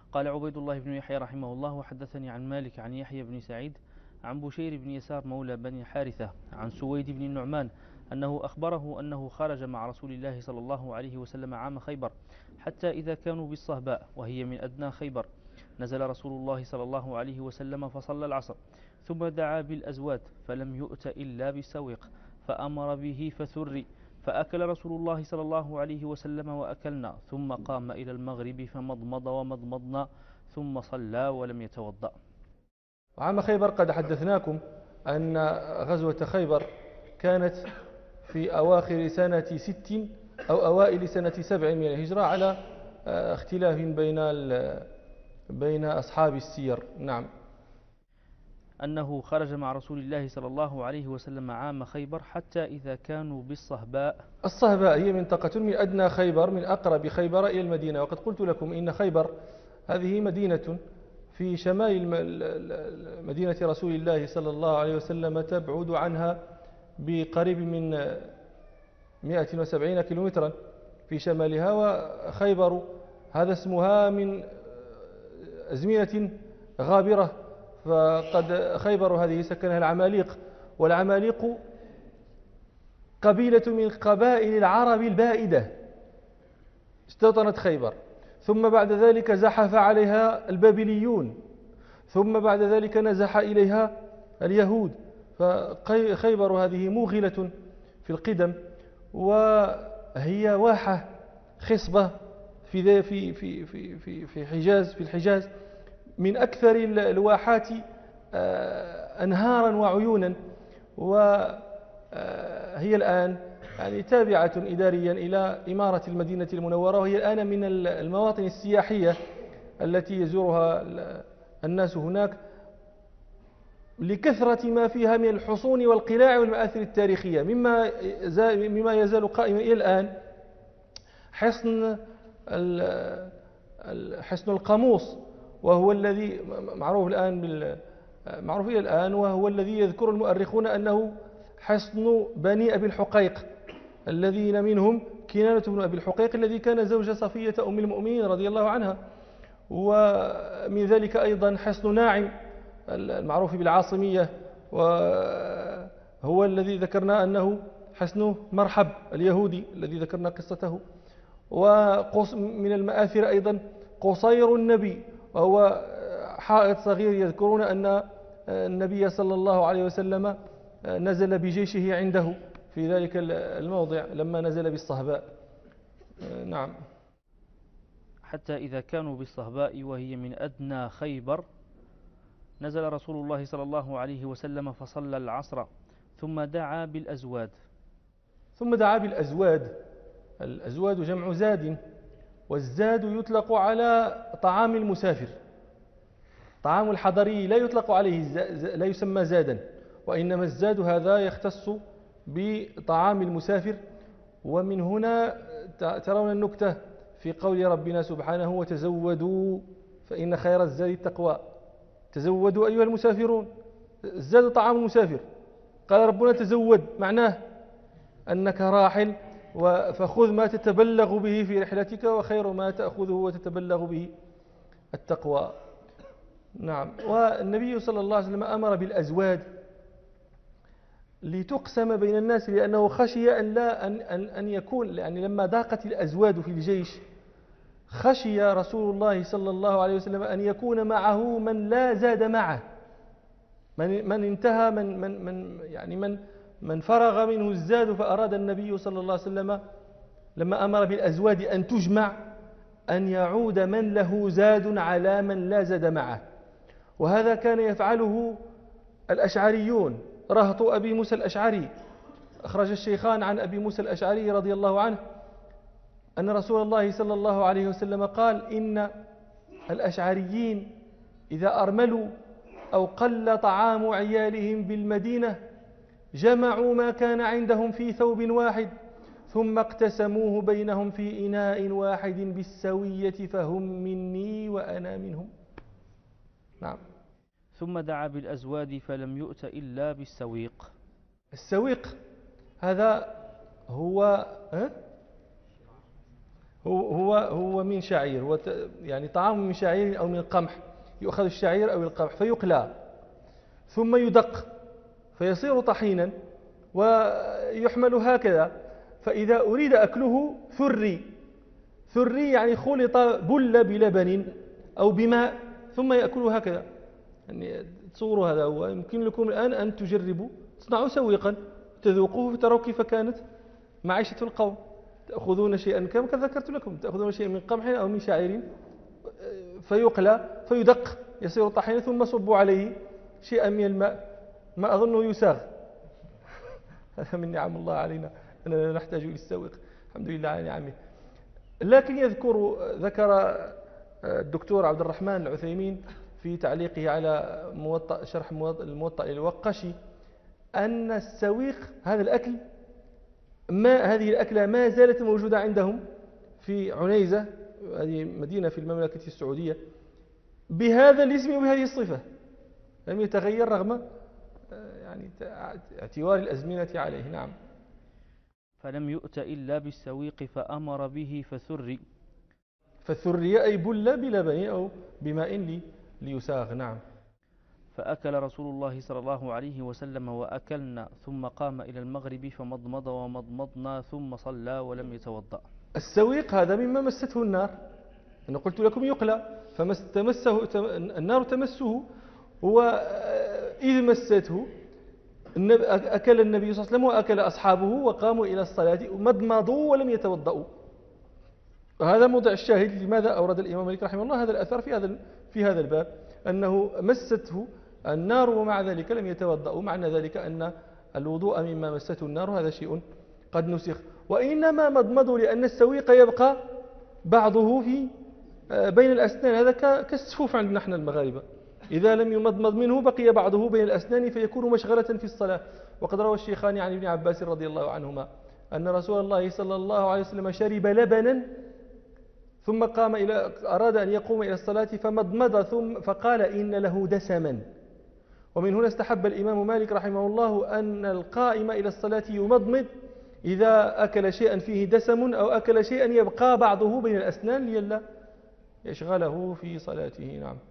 قال عبيد الله بن يحيى رحمه الله: وحدثني عن مالك عن يحيى بن سعيد عن بشير بن يسار مولى بني حارثة عن سويد بن النعمان أنه أخبره أنه خرج مع رسول الله صلى الله عليه وسلم عام خيبر حتى إذا كانوا بالصهباء وهي من أدنى خيبر نزل رسول الله صلى الله عليه وسلم فصلى العصر ثم دعا بالأزواد فلم يؤت إلا بالسويق فأمر به فثري فأكل رسول الله صلى الله عليه وسلم وأكلنا ثم قام إلى المغرب فمضمض ومضمضنا ثم صلى ولم يتوضأ. عام خيبر قد حدثناكم أن غزوة خيبر كانت في أواخر سنة 6 أو أوائل سنة 7 من الهجرة على اختلاف بين أصحاب السير. نعم. أنه خرج مع رسول الله صلى الله عليه وسلم عام خيبر حتى إذا كانوا بالصهباء. الصهباء هي منطقة من أدنى خيبر، من أقرب خيبر إلى المدينة، وقد قلت لكم إن خيبر هذه مدينة في شمال مدينة رسول الله صلى الله عليه وسلم، تبعد عنها بقريب من 170 كيلومترا في شمالها، وخيبر هذا اسمها من أزمنة غابرة، فقد خيبر هذه سكنها العماليق، والعماليق قبيلة من قبائل العرب البائدة استوطنت خيبر، ثم بعد ذلك زحف عليها البابليون، ثم بعد ذلك نزح إليها اليهود، فخيبر هذه موغلة في القدم، وهي واحة خصبة في الحجاز من أكثر الواحات أنهارا وعيونا، وهي الآن يعني تابعة إداريا إلى إمارة المدينة المنورة، وهي الآن من المواطن السياحية التي يزورها الناس هناك لكثرة ما فيها من الحصون والقلاع والمآثر التاريخية، مما يزال قائما إلى الآن حصن القاموس، وهو الذي معروف إلى الآن، وهو الذي يذكر المؤرخون أنه حصن بني أبي الحقيق، الذين منهم كنانة بن أبي الحقيق الذي كان زوج صفية أم المؤمنين رضي الله عنها، ومن ذلك أيضا حصن ناعم المعروف بالعاصمية، وهو الذي ذكرنا أنه حصن مرحب اليهودي الذي ذكرنا قصته. ومن المآثر أيضا قصير النبي، وهو حائط صغير يذكرون أن النبي صلى الله عليه وسلم نزل بجيشه عنده في ذلك الموضع لما نزل بالصهباء. نعم. حتى إذا كانوا بالصهباء وهي من أدنى خيبر نزل رسول الله صلى الله عليه وسلم فصلى العصر ثم دعا بالأزواد. الأزواد جمع زاد، والزاد يطلق على طعام المسافر، طعام الحضري لا يطلق عليه لا يسمى زادا، وإنما الزاد هذا يختص بطعام المسافر. ومن هنا ترون النكتة في قول ربنا سبحانه: وتزودوا فإن خير الزاد التقوى. تزودوا أيها المسافرون، الزاد طعام المسافر، قال ربنا تزود، معناه أنك راحل فخذ ما تتبلغ به في رحلتك، وخير ما تأخذه وتتبلغ به التقوى. نعم. والنبي صلى الله عليه وسلم أمر بالأزواد لتقسم بين الناس، لأنه خشي أن يكون، يعني لما ضاقت الأزواد في الجيش خشي رسول الله صلى الله عليه وسلم أن يكون معه من لا زاد معه، من انتهى من فرغ منه الزاد، فأراد النبي صلى الله عليه وسلم لما أمر بالأزواد أن تجمع أن يعود من له زاد على من لا زاد معه. وهذا كان يفعله الأشعريون، رهط أبي موسى الأشعري. أخرج الشيخان عن أبي موسى الأشعري رضي الله عنه أن رسول الله صلى الله عليه وسلم قال: إن الأشعريين إذا أرملوا أو قل طعام عيالهم بالمدينة جمعوا ما كان عندهم في ثوب واحد ثم اقتسموه بينهم في إناء واحد بالسوية، فهم مني وأنا منهم. نعم. ثم دعا بالأزواد فلم يؤت إلا بالسويق. السويق هذا هو هو من شعير، يعني طعام من شعير أو من قمح، يؤخذ الشعير أو القمح فيقلى ثم يدق فيصير طحينا ويحمل هكذا. فإذا أريد أكله ثري يعني خلط بل بلبن أو بماء ثم يأكله هكذا. يعني تصوروا هذا هو. يمكن لكم الآن أن تجربوا، تصنعوا سويقا تذوقوه فتروا كيف كانت معيشة القوم. تأخذون شيئا كما ذكرت لكم، تأخذون شيئا من قمح أو من شعير فيقلى فيدق يصير طحينا ثم صبوا عليه شيئا من الماء، ما أظنه يساغ. هذا من نعم الله علينا أننا نحتاج للسويق، الحمد لله على نعمه. لكن ذكر الدكتور عبد الرحمن العثيمين في تعليقه على شرح الموطأ للوقشي أن السويق هذا الأكل هذه الأكلة ما زالت موجودة عندهم في عنيزة، هذه مدينة في المملكة السعودية، بهذا الاسم وبهذه الصفة، لم يتغير رغم يعني اعتبار الأزمنة عليه. نعم. فلم يؤت إلا بالسويق فأمر به فثري أي بل بلبن أو بماء ليساغ. نعم. فأكل رسول الله صلى الله عليه وسلم وأكلنا، ثم قام إلى المغرب فمضمض ومضمضنا ثم صلى ولم يتوضأ. السويق هذا مما مسته النار، أنا قلت لكم يقلى، فتمسه النار تمسه، وإذ مسته أكل النبي صلى الله عليه وسلم وأكل أصحابه وقاموا إلى الصلاة مضمضوا ولم يتوضأوا. وهذا موضع الشاهد لماذا أورد الإمام مالك رحمه الله هذا الأثر في هذا الباب، أنه مسته النار ومع ذلك لم يتوضأوا، معنى ذلك أن الوضوء مما مسته النار هذا شيء قد نسخ. وإنما مضمضوا لأن السويق يبقى بعضه بين الأسنان، هذا كالسفوف عندنا نحن المغاربة، إذا لم يمضمض منه بقي بعضه بين الأسنان فيكون مشغلة في الصلاة. وقد روى الشيخان عن ابن عباس رضي الله عنهما أن رسول الله صلى الله عليه وسلم شرب لبنا ثم أراد أن يقوم إلى الصلاة فمضمض فقال إن له دسما. ومن هنا استحب الإمام مالك رحمه الله أن القائم إلى الصلاة يمضمض إذا أكل شيئا فيه دسم أو أكل شيئا يبقى بعضه بين الأسنان لئلا يشغله في صلاته. نعم.